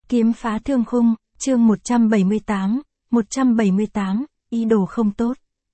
Kiếm phá thương khung, chương 178, ý đồ không tốt.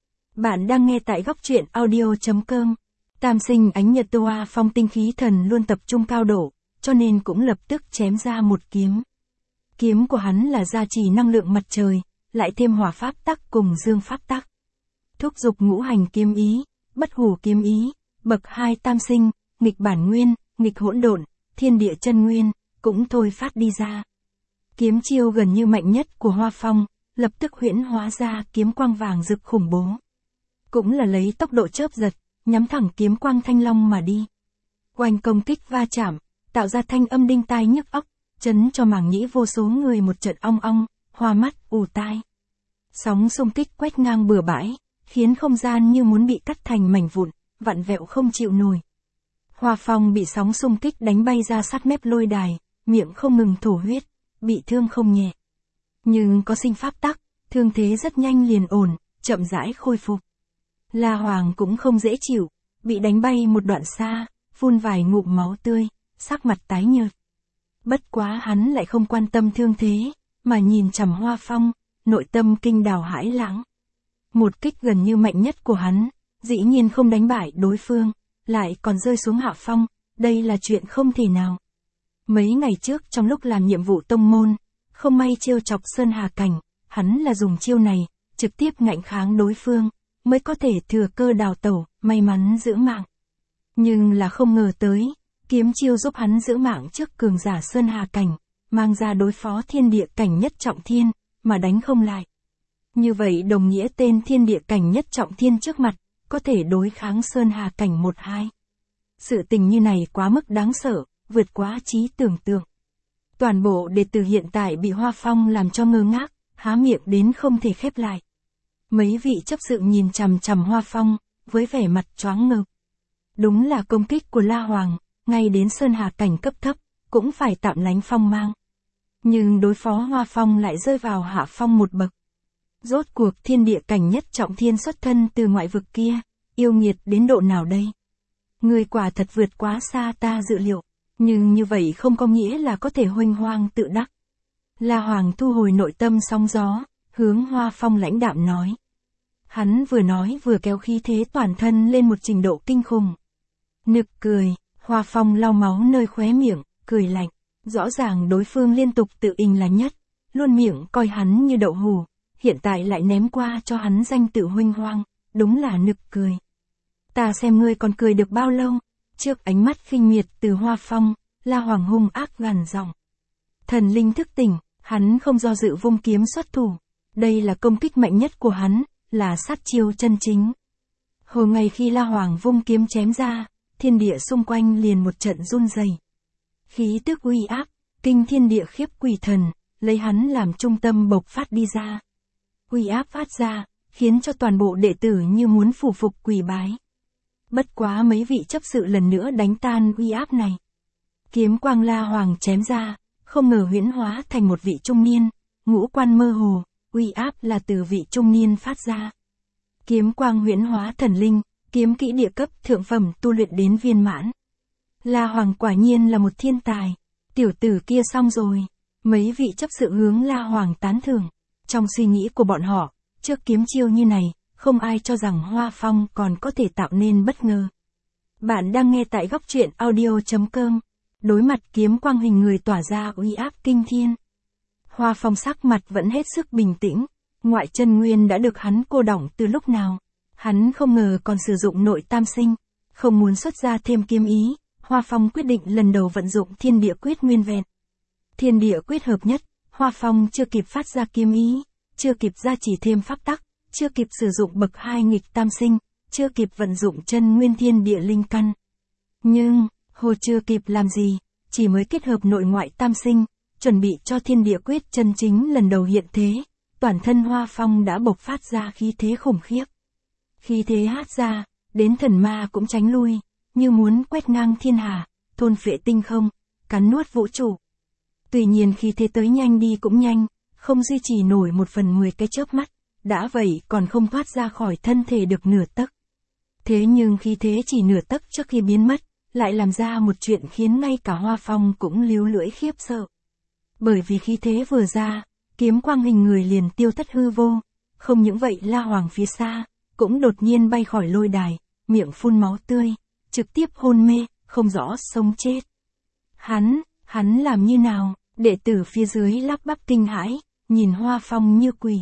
Bạn đang nghe tại góc truyện audio.com. Tam sinh ánh nhật Toa Phong tinh khí thần luôn tập trung cao độ, cho nên cũng lập tức chém ra một kiếm. Kiếm của hắn là gia trì năng lượng mặt trời, lại thêm hỏa pháp tắc cùng dương pháp tắc. Thúc dục ngũ hành kiếm ý, bất hủ kiếm ý, bậc 2 tam sinh, nghịch bản nguyên, nghịch hỗn độn, thiên địa chân nguyên, cũng thôi phát đi ra. Kiếm chiêu gần như mạnh nhất của Hoa Phong, lập tức huyễn hóa ra kiếm quang vàng rực khủng bố. Cũng là lấy tốc độ chớp giật, nhắm thẳng kiếm quang thanh long mà đi. Oanh công kích va chạm, tạo ra thanh âm đinh tai nhức óc, chấn cho màng nhĩ vô số người một trận ong ong, hoa mắt, ù tai. Sóng xung kích quét ngang bừa bãi, khiến không gian như muốn bị cắt thành mảnh vụn, vặn vẹo không chịu nổi. Hoa Phong bị sóng xung kích đánh bay ra sát mép lôi đài, miệng không ngừng thổ huyết, bị thương không nhẹ. Nhưng có sinh pháp tắc, thương thế rất nhanh liền ổn, chậm rãi khôi phục. La Hoàng cũng không dễ chịu, bị đánh bay một đoạn xa, phun vài ngụm máu tươi, sắc mặt tái nhợt. Bất quá hắn lại không quan tâm thương thế, mà nhìn chằm Hoa Phong, nội tâm kinh đào hãi lãng. Một kích gần như mạnh nhất của hắn, dĩ nhiên không đánh bại đối phương, lại còn rơi xuống hạ phong, đây là chuyện không thể nào. Mấy ngày trước trong lúc làm nhiệm vụ tông môn, không may trêu chọc Sơn Hà Cảnh, hắn là dùng chiêu này, trực tiếp ngạnh kháng đối phương, mới có thể thừa cơ đào tẩu, may mắn giữ mạng. Nhưng là không ngờ tới, kiếm chiêu giúp hắn giữ mạng trước cường giả Sơn Hà Cảnh, mang ra đối phó thiên địa cảnh nhất trọng thiên, mà đánh không lại. Như vậy đồng nghĩa tên thiên địa cảnh nhất trọng thiên trước mặt, có thể đối kháng Sơn Hà Cảnh 1-2. Sự tình như này quá mức đáng sợ, vượt quá trí tưởng tượng. Toàn bộ đệ tử hiện tại bị Hoa Phong làm cho ngơ ngác, há miệng đến không thể khép lại. Mấy vị chấp sự nhìn chằm chằm Hoa Phong, với vẻ mặt choáng ngợp. Đúng là công kích của La Hoàng, ngay đến Sơn Hà Cảnh cấp thấp, cũng phải tạm lánh phong mang. Nhưng đối phó Hoa Phong lại rơi vào hạ phong một bậc. Rốt cuộc thiên địa cảnh nhất trọng thiên xuất thân từ ngoại vực kia, yêu nghiệt đến độ nào đây? Người quả thật vượt quá xa ta dự liệu, nhưng như vậy không có nghĩa là có thể huênh hoang tự đắc. La Hoàng thu hồi nội tâm sóng gió, hướng Hoa Phong lãnh đạm nói. Hắn vừa nói vừa kéo khí thế toàn thân lên một trình độ kinh khủng. Nực cười, Hoa Phong lau máu nơi khóe miệng, cười lạnh. Rõ ràng đối phương liên tục tự ình là nhất, luôn miệng coi hắn như đậu hù, hiện tại lại ném qua cho hắn danh tự huênh hoang, đúng là nực cười. Ta xem ngươi còn cười được bao lâu? Trước ánh mắt khinh miệt từ Hoa Phong, La Hoàng hung ác gằn giọng. Thần linh thức tỉnh, hắn không do dự vung kiếm xuất thủ. Đây là công kích mạnh nhất của hắn, là sát chiêu chân chính. Hồi ngày khi La Hoàng vung kiếm chém ra, thiên địa xung quanh liền một trận run rẩy. Khí tức uy áp, kinh thiên địa khiếp quỷ thần, lấy hắn làm trung tâm bộc phát đi ra. Uy áp phát ra, khiến cho toàn bộ đệ tử như muốn phủ phục quỳ bái. Bất quá mấy vị chấp sự lần nữa đánh tan uy áp này. Kiếm quang La Hoàng chém ra, không ngờ huyễn hóa thành một vị trung niên, ngũ quan mơ hồ, uy áp là từ vị trung niên phát ra. Kiếm quang huyễn hóa thần linh, kiếm kỹ địa cấp thượng phẩm tu luyện đến viên mãn. La Hoàng quả nhiên là một thiên tài, tiểu tử kia xong rồi. Mấy vị chấp sự hướng La Hoàng tán thưởng. Trong suy nghĩ của bọn họ, trước kiếm chiêu như này, không ai cho rằng Hoa Phong còn có thể tạo nên bất ngờ. Bạn đang nghe tại góc truyện audio.com. Đối mặt kiếm quang hình người tỏa ra uy áp kinh thiên. Hoa Phong sắc mặt vẫn hết sức bình tĩnh, ngoại chân nguyên đã được hắn cô đọng từ lúc nào. Hắn không ngờ còn sử dụng nội tam sinh, không muốn xuất ra thêm kiếm ý. Hoa Phong quyết định lần đầu vận dụng thiên địa quyết nguyên vẹn. Thiên địa quyết hợp nhất, Hoa Phong chưa kịp phát ra kiếm ý, chưa kịp gia trì thêm pháp tắc, chưa kịp sử dụng bậc 2 nghịch tam sinh, chưa kịp vận dụng chân nguyên thiên địa linh căn. Nhưng, hồ chưa kịp làm gì, chỉ mới kết hợp nội ngoại tam sinh, chuẩn bị cho thiên địa quyết chân chính lần đầu hiện thế, toàn thân Hoa Phong đã bộc phát ra khí thế khủng khiếp. Khí thế hát ra, đến thần ma cũng tránh lui, như muốn quét ngang thiên hà, thôn phệ tinh không, cắn nuốt vũ trụ. Tuy nhiên khí thế tới nhanh đi cũng nhanh, không duy trì nổi 1/10 cái chớp mắt, đã vậy còn không thoát ra khỏi thân thể được nửa tấc. Thế nhưng khí thế chỉ nửa tấc trước khi biến mất, lại làm ra một chuyện khiến ngay cả Hoa Phong cũng líu lưỡi khiếp sợ. Bởi vì khí thế vừa ra, kiếm quang hình người liền tiêu thất hư vô. Không những vậy La Hoàng phía xa, cũng đột nhiên bay khỏi lôi đài, miệng phun máu tươi, trực tiếp hôn mê, không rõ sống chết. Hắn làm như nào? Đệ tử phía dưới lắp bắp kinh hãi, nhìn Hoa Phong như quỷ.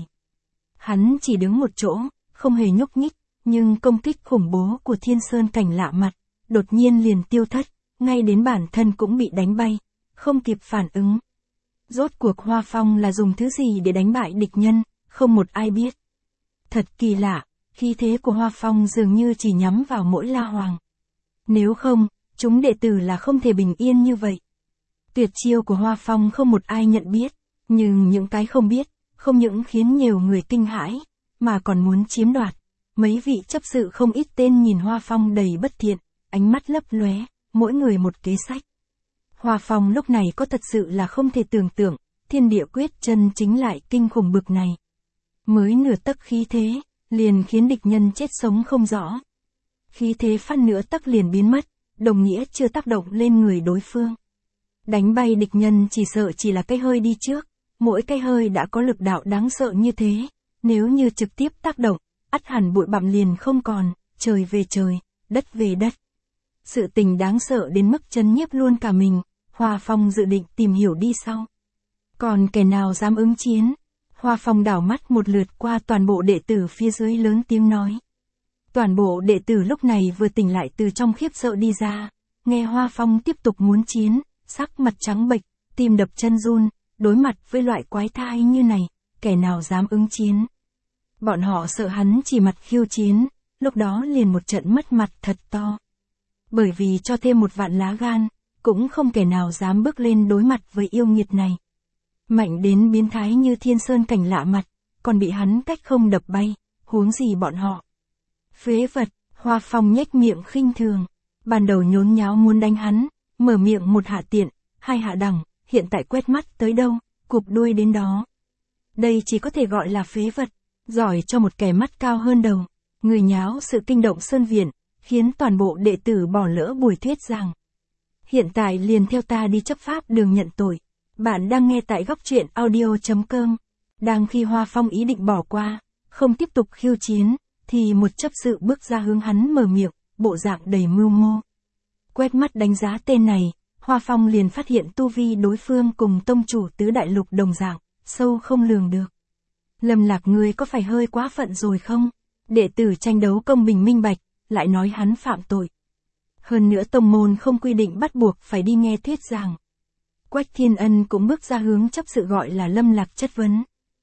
Hắn chỉ đứng một chỗ, không hề nhúc nhích, nhưng công kích khủng bố của Thiên Sơn Cảnh lạ mặt, đột nhiên liền tiêu thất, ngay đến bản thân cũng bị đánh bay, không kịp phản ứng. Rốt cuộc Hoa Phong là dùng thứ gì để đánh bại địch nhân, không một ai biết. Thật kỳ lạ, khí thế của Hoa Phong dường như chỉ nhắm vào mỗi La Hoàng. Nếu không, chúng đệ tử là không thể bình yên như vậy. Tuyệt chiêu của Hoa Phong không một ai nhận biết, nhưng những cái không biết, không những khiến nhiều người kinh hãi, mà còn muốn chiếm đoạt. Mấy vị chấp sự không ít tên nhìn Hoa Phong đầy bất thiện, ánh mắt lấp lóe, mỗi người một kế sách. Hoa Phong lúc này có thật sự là không thể tưởng tượng, thiên địa quyết chân chính lại kinh khủng bực này. Mới nửa tấc khí thế, liền khiến địch nhân chết sống không rõ. Khí thế phát nửa tấc liền biến mất, đồng nghĩa chưa tác động lên người đối phương. Đánh bay địch nhân chỉ sợ chỉ là cái hơi đi trước, mỗi cái hơi đã có lực đạo đáng sợ như thế, nếu như trực tiếp tác động, ắt hẳn bụi bặm liền không còn, trời về trời, đất về đất. Sự tình đáng sợ đến mức chấn nhiếp luôn cả mình, Hoa Phong dự định tìm hiểu đi sau. Còn kẻ nào dám ứng chiến? Hoa Phong đảo mắt một lượt qua toàn bộ đệ tử phía dưới lớn tiếng nói. Toàn bộ đệ tử lúc này vừa tỉnh lại từ trong khiếp sợ đi ra, nghe Hoa Phong tiếp tục muốn chiến, sắc mặt trắng bệch, tim đập chân run, đối mặt với loại quái thai như này, kẻ nào dám ứng chiến. Bọn họ sợ hắn chỉ mặt khiêu chiến, lúc đó liền một trận mất mặt thật to. Bởi vì cho thêm một vạn lá gan, cũng không kẻ nào dám bước lên đối mặt với yêu nghiệt này. Mạnh đến biến thái như Thiên Sơn Cảnh lạ mặt, còn bị hắn cách không đập bay, huống gì bọn họ. Phế vật, Hoa Phong nhếch miệng khinh thường, ban đầu nhốn nháo muốn đánh hắn, mở miệng một hạ tiện, hai hạ đẳng, hiện tại quét mắt tới đâu, cụp đuôi đến đó. Đây chỉ có thể gọi là phế vật, giỏi cho một kẻ mắt cao hơn đầu, người nháo sự kinh động sơn viện, khiến toàn bộ đệ tử bỏ lỡ buổi thuyết giảng. Hiện tại liền theo ta đi chấp pháp đường nhận tội. Bạn đang nghe tại góc truyện audio.com. Đang khi Hoa Phong ý định bỏ qua, không tiếp tục khiêu chiến, thì một chấp sự bước ra hướng hắn mở miệng, bộ dạng đầy mưu mô. Quét mắt đánh giá tên này, Hoa Phong liền phát hiện tu vi đối phương cùng tông chủ tứ đại lục đồng dạng, sâu không lường được. Lâm Lạc ngươi có phải hơi quá phận rồi không? Đệ tử tranh đấu công bình minh bạch, lại nói hắn phạm tội. Hơn nữa tông môn không quy định bắt buộc phải đi nghe thuyết giảng. Quách Thiên Ân cũng bước ra hướng chấp sự gọi là Lâm Lạc chất vấn.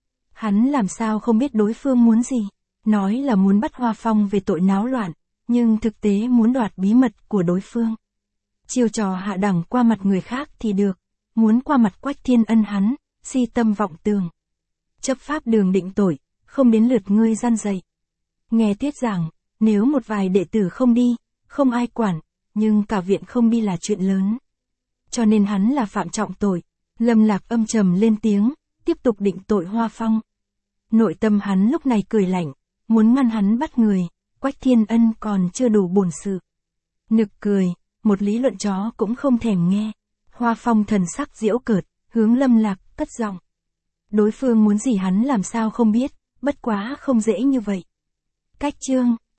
Hắn làm sao không biết đối phương muốn gì, nói là muốn bắt Hoa Phong về tội náo loạn, nhưng thực tế muốn đoạt bí mật của đối phương. Chiêu trò hạ đẳng qua mặt người khác thì được, muốn qua mặt Quách Thiên Ân hắn, si tâm vọng tường. Chấp pháp đường định tội, không đến lượt ngươi gian dạy. Nghe thuyết giảng, nếu một vài đệ tử không đi, không ai quản, nhưng cả viện không đi là chuyện lớn. Cho nên hắn là phạm trọng tội. Lâm Lạc âm trầm lên tiếng, tiếp tục định tội Hoa Phong. Nội tâm hắn lúc này cười lạnh, muốn ngăn hắn bắt người, Quách Thiên Ân còn chưa đủ bổn sự. Nực cười, một lý luận chó cũng không thèm nghe. Hoa Phong thần sắc giễu cợt, hướng Lâm Lạc cất giọng. Đối phương muốn gì hắn làm sao không biết, bất quá không dễ như vậy. Cách chương